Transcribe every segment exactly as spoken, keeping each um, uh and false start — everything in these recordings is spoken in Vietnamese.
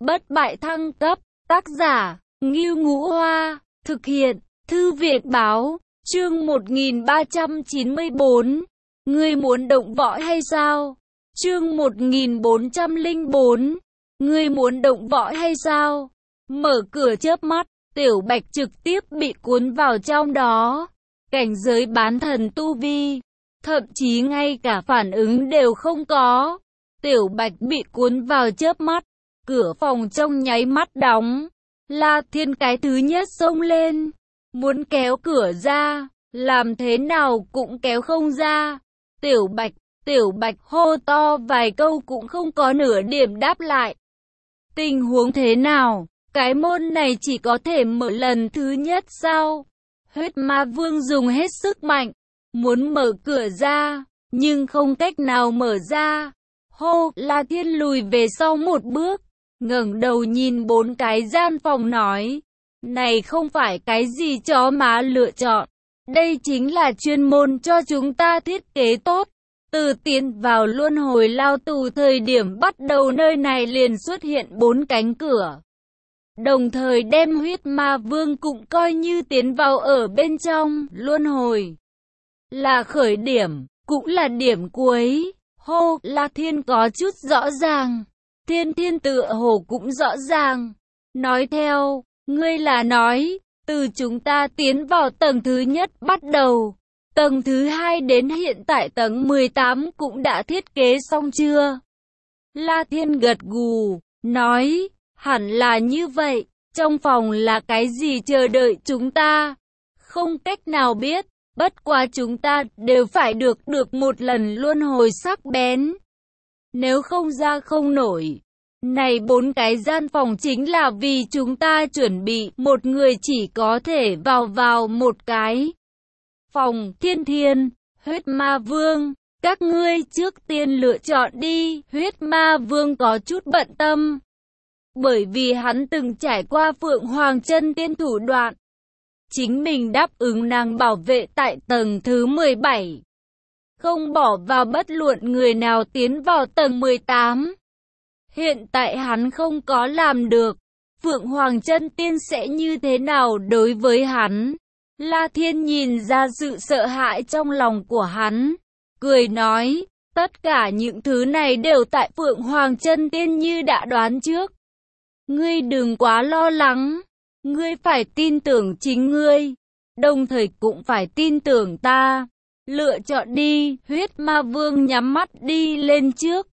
Bất bại thăng cấp, tác giả, Ngưu Ngũ Hoa, thực hiện, Thư viện báo, chương một nghìn ba trăm chín mươi bốn. Ngươi muốn động võ hay sao? Chương một nghìn bốn trăm lẻ bốn. Ngươi muốn động võ hay sao? Mở cửa chớp mắt, Tiểu Bạch trực tiếp bị cuốn vào trong đó. Cảnh giới bán thần tu vi, thậm chí ngay cả phản ứng đều không có. Tiểu Bạch bị cuốn vào chớp mắt, cửa phòng trong nháy mắt đóng. La Thiên cái thứ nhất xông lên, muốn kéo cửa ra, làm thế nào cũng kéo không ra. Tiểu Bạch, Tiểu Bạch hô to vài câu cũng không có nửa điểm đáp lại. Tình huống thế nào? Cái môn này chỉ có thể mở lần thứ nhất sao? Huyết Ma Vương dùng hết sức mạnh, muốn mở cửa ra, nhưng không cách nào mở ra. Hô, La Thiên lùi về sau một bước, ngẩng đầu nhìn bốn cái gian phòng nói, này không phải cái gì chó má lựa chọn, đây chính là chuyên môn cho chúng ta thiết kế tốt. Từ tiến vào luân hồi lao tù thời điểm bắt đầu nơi này liền xuất hiện bốn cánh cửa, đồng thời đem Huyết Ma Vương cũng coi như tiến vào ở bên trong luân hồi, là khởi điểm, cũng là điểm cuối. Hô, La Thiên có chút rõ ràng, Thiên Thiên tựa hồ cũng rõ ràng, nói theo, ngươi là nói, từ chúng ta tiến vào tầng thứ nhất bắt đầu, tầng thứ hai đến hiện tại tầng mười tám cũng đã thiết kế xong chưa? La Thiên gật gù, nói, hẳn là như vậy, trong phòng là cái gì chờ đợi chúng ta? Không cách nào biết, bất quá chúng ta đều phải được được một lần luân hồi sắc bén. Nếu không ra không nổi. Này bốn cái gian phòng chính là vì chúng ta chuẩn bị, một người chỉ có thể vào vào một cái phòng. Thiên Thiên, Huyết Ma Vương, các ngươi trước tiên lựa chọn đi. Huyết Ma Vương có chút bận tâm, bởi vì hắn từng trải qua Phượng Hoàng Chân Tiên thủ đoạn, chính mình đáp ứng nàng bảo vệ tại tầng thứ mười bảy, không bỏ vào bất luận người nào tiến vào tầng mười tám. Hiện tại hắn không có làm được, Phượng Hoàng Chân Tiên sẽ như thế nào đối với hắn? La Thiên nhìn ra sự sợ hãi trong lòng của hắn, cười nói, tất cả những thứ này đều tại Phượng Hoàng Chân Tiên như đã đoán trước. Ngươi đừng quá lo lắng, ngươi phải tin tưởng chính ngươi, đồng thời cũng phải tin tưởng ta. Lựa chọn đi. Huyết Ma Vương nhắm mắt đi lên trước,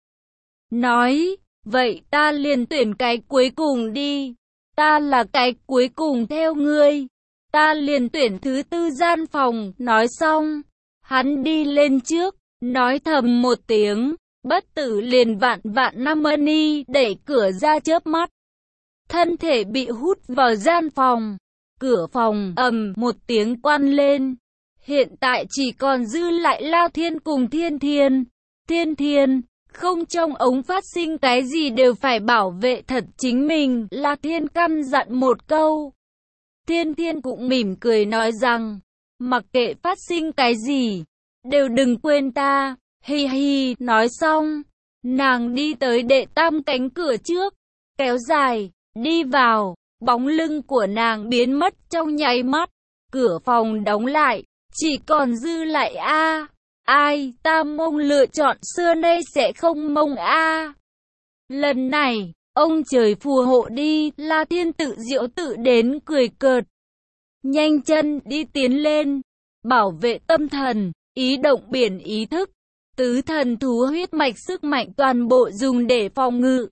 nói, vậy ta liền tuyển cái cuối cùng đi. Ta là cái cuối cùng theo ngươi, ta liền tuyển thứ tư gian phòng. Nói xong, hắn đi lên trước, nói thầm một tiếng, bất tử liền vạn vạn năm money đẩy cửa ra chớp mắt, thân thể bị hút vào gian phòng. Cửa phòng ầm một tiếng quan lên. Hiện tại chỉ còn dư lại La Thiên cùng Thiên Thiên. Thiên Thiên, không trong ống phát sinh cái gì đều phải bảo vệ thật chính mình. La Thiên căn dặn một câu. Thiên Thiên cũng mỉm cười nói rằng, mặc kệ phát sinh cái gì, đều đừng quên ta. Hi hi, nói xong, nàng đi tới đệ tam cánh cửa trước, kéo dài, đi vào. Bóng lưng của nàng biến mất trong nháy mắt, cửa phòng đóng lại, chỉ còn dư lại a. Ai, ta mông lựa chọn xưa nay sẽ không mông a. Lần này, ông trời phù hộ đi. La Thiên tự giễu tự đến cười cợt, nhanh chân đi tiến lên, bảo vệ tâm thần, ý động biển ý thức, tứ thần thú huyết mạch sức mạnh toàn bộ dùng để phòng ngự.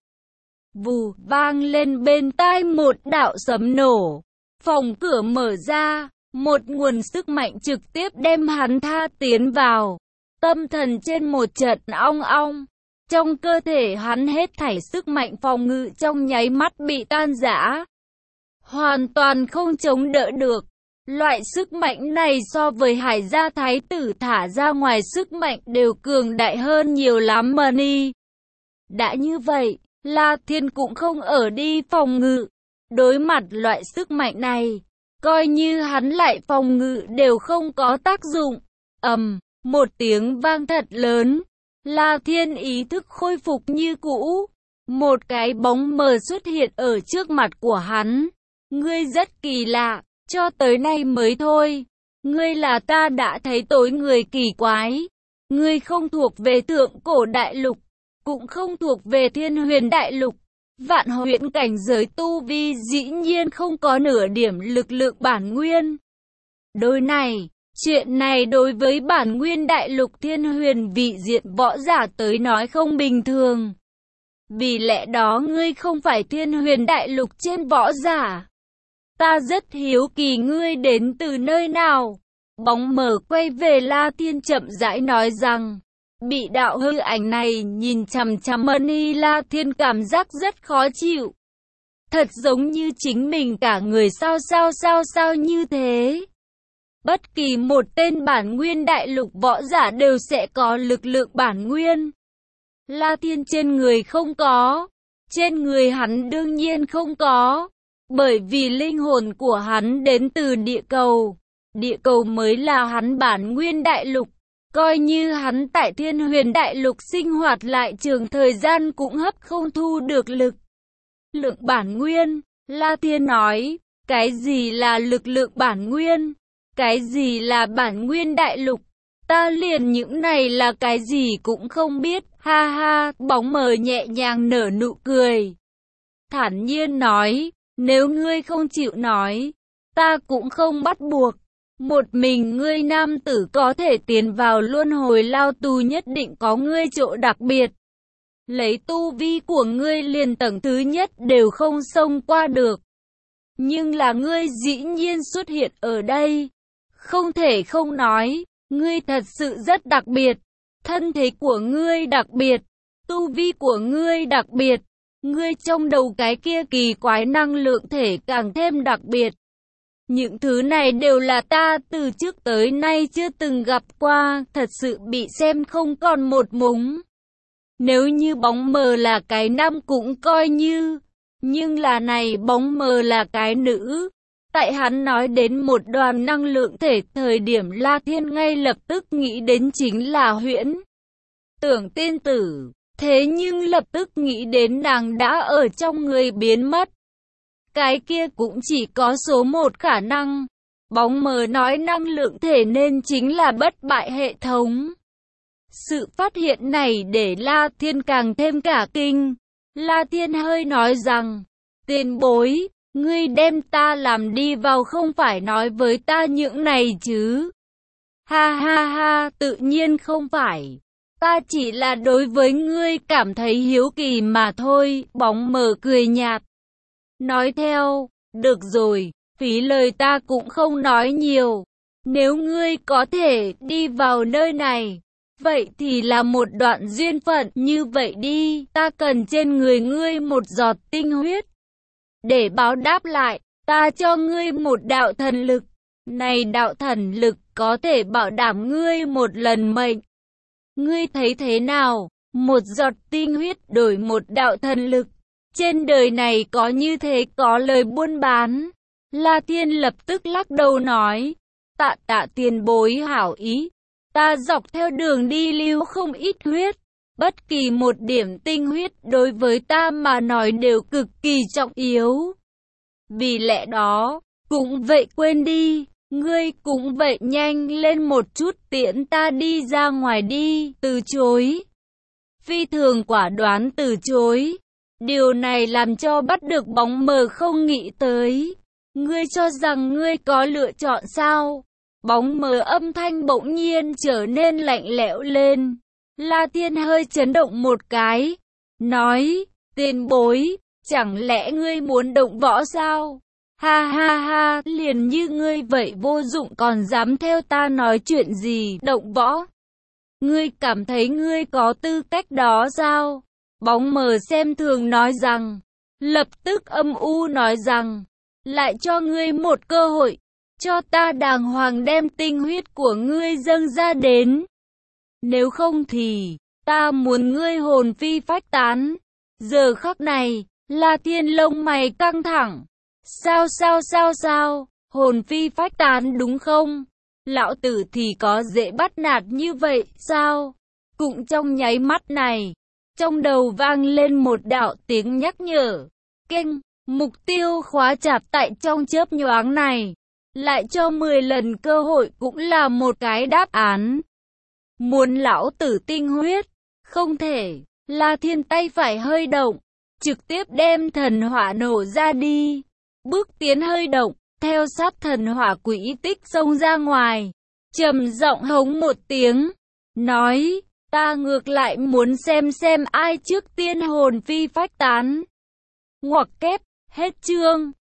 Vù, vang lên bên tai một đạo sấm nổ, phòng cửa mở ra, một nguồn sức mạnh trực tiếp đem hắn tha tiến vào. Tâm thần trên một trận ong ong, trong cơ thể hắn hết thảy sức mạnh phòng ngự trong nháy mắt bị tan rã, hoàn toàn không chống đỡ được. Loại sức mạnh này so với Hải Gia Thái tử thả ra ngoài sức mạnh đều cường đại hơn nhiều lắm money. Đã như vậy, La Thiên cũng không ở đi phòng ngự. Đối mặt loại sức mạnh này, coi như hắn lại phòng ngự đều không có tác dụng. Ầm, một tiếng vang thật lớn, La Thiên ý thức khôi phục như cũ. Một cái bóng mờ xuất hiện ở trước mặt của hắn. Ngươi rất kỳ lạ, cho tới nay mới thôi. Ngươi là ta đã thấy tối người kỳ quái. Ngươi không thuộc về thượng cổ đại lục, cũng không thuộc về thiên huyền đại lục. Vạn huyễn cảnh giới tu vi dĩ nhiên không có nửa điểm lực lượng bản nguyên. Đôi này, chuyện này đối với bản nguyên đại lục thiên huyền vị diện võ giả tới nói không bình thường. Vì lẽ đó ngươi không phải thiên huyền đại lục trên võ giả. Ta rất hiếu kỳ ngươi đến từ nơi nào. Bóng mờ quay về La Thiên chậm rãi nói rằng, bị đạo hư ảnh này nhìn chằm chằm Mani La Thiên cảm giác rất khó chịu. Thật giống như chính mình cả người sao sao sao sao như thế. Bất kỳ một tên bản nguyên đại lục võ giả đều sẽ có lực lượng bản nguyên. La Thiên trên người không có, trên người hắn đương nhiên không có, bởi vì linh hồn của hắn đến từ địa cầu. Địa cầu mới là hắn bản nguyên đại lục, coi như hắn tại thiên huyền đại lục sinh hoạt lại trường thời gian cũng hấp không thu được lực lượng bản nguyên. La Thiên nói, cái gì là lực lượng bản nguyên? Cái gì là bản nguyên đại lục? Ta liền những này là cái gì cũng không biết, ha ha. Bóng mờ nhẹ nhàng nở nụ cười, thản nhiên nói, nếu ngươi không chịu nói, ta cũng không bắt buộc. Một mình ngươi nam tử có thể tiến vào luân hồi lao tù nhất định có ngươi chỗ đặc biệt. Lấy tu vi của ngươi liền tầng thứ nhất đều không xông qua được. Nhưng là ngươi dĩ nhiên xuất hiện ở đây. Không thể không nói, ngươi thật sự rất đặc biệt. Thân thể của ngươi đặc biệt, tu vi của ngươi đặc biệt. Ngươi trong đầu cái kia kỳ quái năng lượng thể càng thêm đặc biệt. Những thứ này đều là ta từ trước tới nay chưa từng gặp qua, thật sự bị xem không còn một mống. Nếu như bóng mờ là cái nam cũng coi như, nhưng là này bóng mờ là cái nữ. Tại hắn nói đến một đoàn năng lượng thể thời điểm La Thiên ngay lập tức nghĩ đến chính là Huyễn Tưởng tiên tử, thế nhưng lập tức nghĩ đến nàng đã ở trong người biến mất. Cái kia cũng chỉ có số một khả năng. Bóng mờ nói năng lượng thể nên chính là bất bại hệ thống. Sự phát hiện này để La Thiên càng thêm cả kinh. La Thiên hơi nói rằng, tiền bối, ngươi đem ta làm đi vào không phải nói với ta những này chứ. Ha ha ha, tự nhiên không phải. Ta chỉ là đối với ngươi cảm thấy hiếu kỳ mà thôi. Bóng mờ cười nhạt, nói theo, được rồi, phí lời ta cũng không nói nhiều. Nếu ngươi có thể đi vào nơi này, vậy thì là một đoạn duyên phận như vậy đi. Ta cần trên người ngươi một giọt tinh huyết. Để báo đáp lại, ta cho ngươi một đạo thần lực. Này đạo thần lực có thể bảo đảm ngươi một lần mệnh. Ngươi thấy thế nào? Một giọt tinh huyết đổi một đạo thần lực. Trên đời này có như thế có lời buôn bán. La Thiên lập tức lắc đầu nói, tạ tạ tiền bối hảo ý. Ta dọc theo đường đi lưu không ít huyết. Bất kỳ một điểm tinh huyết đối với ta mà nói đều cực kỳ trọng yếu. Vì lẽ đó, cũng vậy quên đi. Ngươi cũng vậy nhanh lên một chút tiễn ta đi ra ngoài đi. Từ chối. Phi thường quả đoán từ chối. Điều này làm cho bắt được bóng mờ không nghĩ tới. Ngươi cho rằng ngươi có lựa chọn sao? Bóng mờ âm thanh bỗng nhiên trở nên lạnh lẽo lên. La Thiên hơi chấn động một cái. Nói, tiền bối, chẳng lẽ ngươi muốn động võ sao? Ha ha ha, liền như ngươi vậy vô dụng còn dám theo ta nói chuyện gì động võ? Ngươi cảm thấy ngươi có tư cách đó sao? Bóng mờ xem thường nói rằng, lập tức âm u nói rằng, lại cho ngươi một cơ hội, cho ta đàng hoàng đem tinh huyết của ngươi dâng ra đến. Nếu không thì, ta muốn ngươi hồn phi phách tán. Giờ khắc này, La Thiên lông mày căng thẳng. Sao sao sao sao, hồn phi phách tán đúng không? Lão tử thì có dễ bắt nạt như vậy sao? Cũng trong nháy mắt này, Trong đầu vang lên một đạo tiếng nhắc nhở. Keng, mục tiêu khóa chặt tại trong chớp nhoáng này. Lại cho mười lần cơ hội cũng là một cái đáp án. Muốn lão tử tinh huyết? Không thể. La Thiên tay phải hơi động, trực tiếp đem thần hỏa nổ ra đi. Bước tiến hơi động, theo sát thần hỏa quỹ tích xông ra ngoài. Trầm giọng hống một tiếng, nói, ta ngược lại muốn xem xem ai trước tiên hồn phi phách tán. Ngoặc kép, hết chương.